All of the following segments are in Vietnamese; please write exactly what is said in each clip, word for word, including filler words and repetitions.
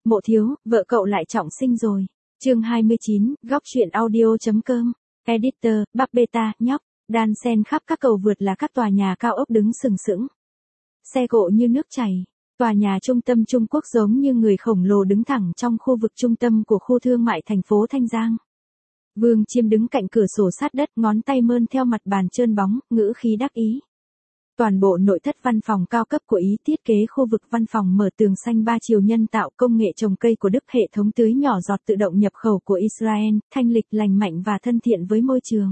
Mộ thiếu, vợ cậu lại trọng sinh rồi. Chương hai mươi chín, góc truyện audio.com. Editor, Bắp Beta, nhóc, đan xen khắp các cầu vượt là các tòa nhà cao ốc đứng sừng sững. Xe cộ như nước chảy. Tòa nhà trung tâm Trung Quốc giống như người khổng lồ đứng thẳng trong khu vực trung tâm của khu thương mại thành phố Thanh Giang. Vương Chiêm đứng cạnh cửa sổ sát đất, ngón tay mơn theo mặt bàn trơn bóng, ngữ khí đắc ý. Toàn bộ nội thất văn phòng cao cấp của Ý thiết kế khu vực văn phòng mở tường xanh ba chiều nhân tạo, công nghệ trồng cây của Đức, hệ thống tưới nhỏ giọt tự động nhập khẩu của Israel, thanh lịch, lành mạnh và thân thiện với môi trường.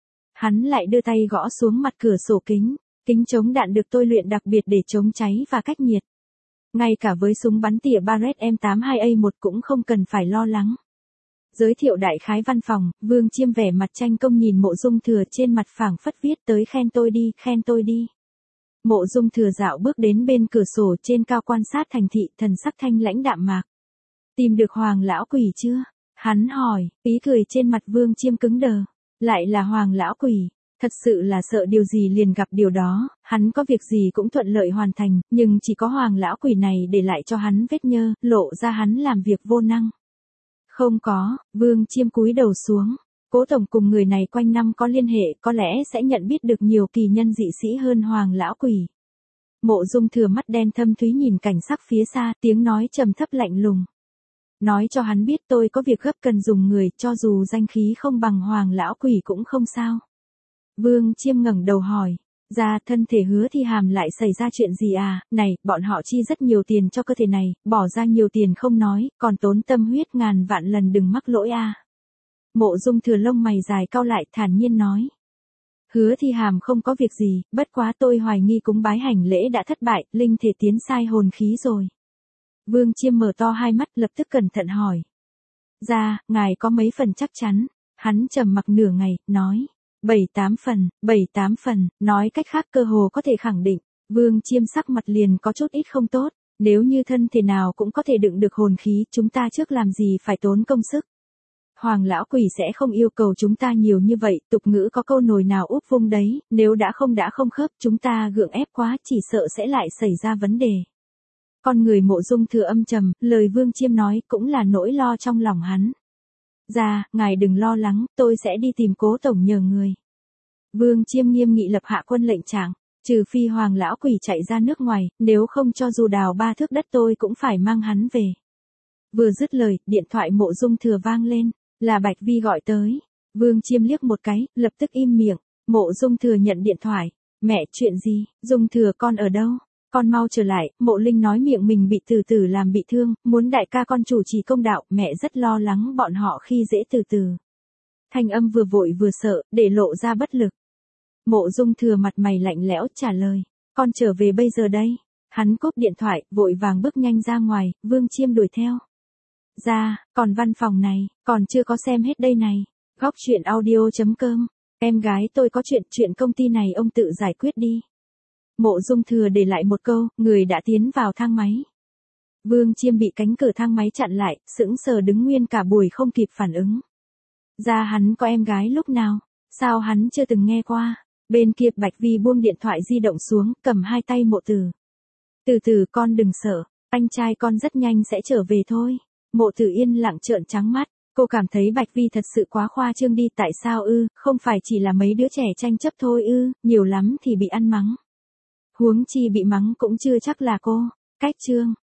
Hắn lại đưa tay gõ xuống mặt cửa sổ kính, kính chống đạn được tôi luyện đặc biệt để chống cháy và cách nhiệt. Ngay cả với súng bắn tỉa Barrett M tám mươi hai A một cũng không cần phải lo lắng. Giới thiệu đại khái văn phòng, Vương Chiêm vẻ mặt tranh công nhìn Mộ Dung Thừa, trên mặt phảng phất viết tới khen tôi đi, khen tôi đi. Mộ Dung Thừa dạo bước đến bên cửa sổ trên cao quan sát thành thị, thần sắc thanh lãnh đạm mạc. Tìm được Hoàng lão quỷ chưa? Hắn hỏi, ý cười trên mặt Vương Chiêm cứng đờ. Lại là Hoàng lão quỷ, thật sự là sợ điều gì liền gặp điều đó, hắn có việc gì cũng thuận lợi hoàn thành, nhưng chỉ có Hoàng lão quỷ này để lại cho hắn vết nhơ, lộ ra hắn làm việc vô năng. Không có, Vương Chiêm cúi đầu xuống. Cố tổng cùng người này quanh năm có liên hệ, có lẽ sẽ nhận biết được nhiều kỳ nhân dị sĩ hơn Hoàng lão quỷ. Mộ Dung Thừa mắt đen thâm thúy nhìn cảnh sắc phía xa, tiếng nói trầm thấp lạnh lùng. Nói cho hắn biết tôi có việc gấp cần dùng người, cho dù danh khí không bằng Hoàng lão quỷ cũng không sao. Vương Chiêm ngẩng đầu hỏi, ra thân thể Hứa Thi Hàm lại xảy ra chuyện gì à? Này, bọn họ chi rất nhiều tiền cho cơ thể này, bỏ ra nhiều tiền không nói, còn tốn tâm huyết ngàn vạn lần, đừng mắc lỗi a. À. Mộ Dung Thừa lông mày dài cau lại, thản nhiên nói. Hứa Thi Hàm không có việc gì, bất quá tôi hoài nghi cúng bái hành lễ đã thất bại, linh thể tiến sai hồn khí rồi. Vương Chiêm mở to hai mắt, lập tức cẩn thận hỏi. Ra, ngài có mấy phần chắc chắn? Hắn trầm mặc nửa ngày, nói. Bảy tám phần, bảy tám phần, nói cách khác cơ hồ có thể khẳng định. Vương Chiêm sắc mặt liền có chút ít không tốt. Nếu như thân thể nào cũng có thể đựng được hồn khí, chúng ta trước làm gì phải tốn công sức. Hoàng lão quỷ sẽ không yêu cầu chúng ta nhiều như vậy, tục ngữ có câu nồi nào úp vung đấy, nếu đã không đã không khớp, chúng ta gượng ép quá, chỉ sợ sẽ lại xảy ra vấn đề. Con người Mộ Dung Thừa âm trầm, lời Vương Chiêm nói cũng là nỗi lo trong lòng hắn. Ra, ngài đừng lo lắng, tôi sẽ đi tìm Cố tổng nhờ người. Vương Chiêm nghiêm nghị lập hạ quân lệnh trạng, trừ phi Hoàng lão quỷ chạy ra nước ngoài, nếu không cho dù đào ba thước đất tôi cũng phải mang hắn về. Vừa dứt lời, điện thoại Mộ Dung Thừa vang lên. Là Bạch Vi gọi tới. Vương Chiêm liếc một cái, lập tức im miệng. Mộ Dung Thừa nhận điện thoại. Mẹ, chuyện gì? Dung Thừa con ở đâu? Con mau trở lại. Mộ Linh nói miệng mình bị Từ Từ làm bị thương, muốn đại ca con chủ trì công đạo. Mẹ rất lo lắng bọn họ khi dễ Từ Từ. Thanh âm vừa vội vừa sợ, để lộ ra bất lực. Mộ Dung Thừa mặt mày lạnh lẽo trả lời. Con trở về bây giờ đây. Hắn cúp điện thoại, vội vàng bước nhanh ra ngoài. Vương Chiêm đuổi theo. Ra, còn văn phòng này, còn chưa có xem hết đây này. Góc truyện audio.com. Em gái tôi có chuyện, chuyện công ty này ông tự giải quyết đi. Mộ Dung Thừa để lại một câu, người đã tiến vào thang máy. Vương Chiêm bị cánh cửa thang máy chặn lại, sững sờ đứng nguyên cả buổi không kịp phản ứng. Ra hắn có em gái lúc nào? Sao hắn chưa từng nghe qua? Bên kia Bạch Vi buông điện thoại di động xuống, cầm hai tay Mộ Từ. Từ từ con đừng sợ, anh trai con rất nhanh sẽ trở về thôi. Mộ Tử yên lặng trợn trắng mắt, cô cảm thấy Bạch Vi thật sự quá khoa trương đi, tại sao ư, không phải chỉ là mấy đứa trẻ tranh chấp thôi ư, nhiều lắm thì bị ăn mắng. Huống chi bị mắng cũng chưa chắc là cô. Cách chương.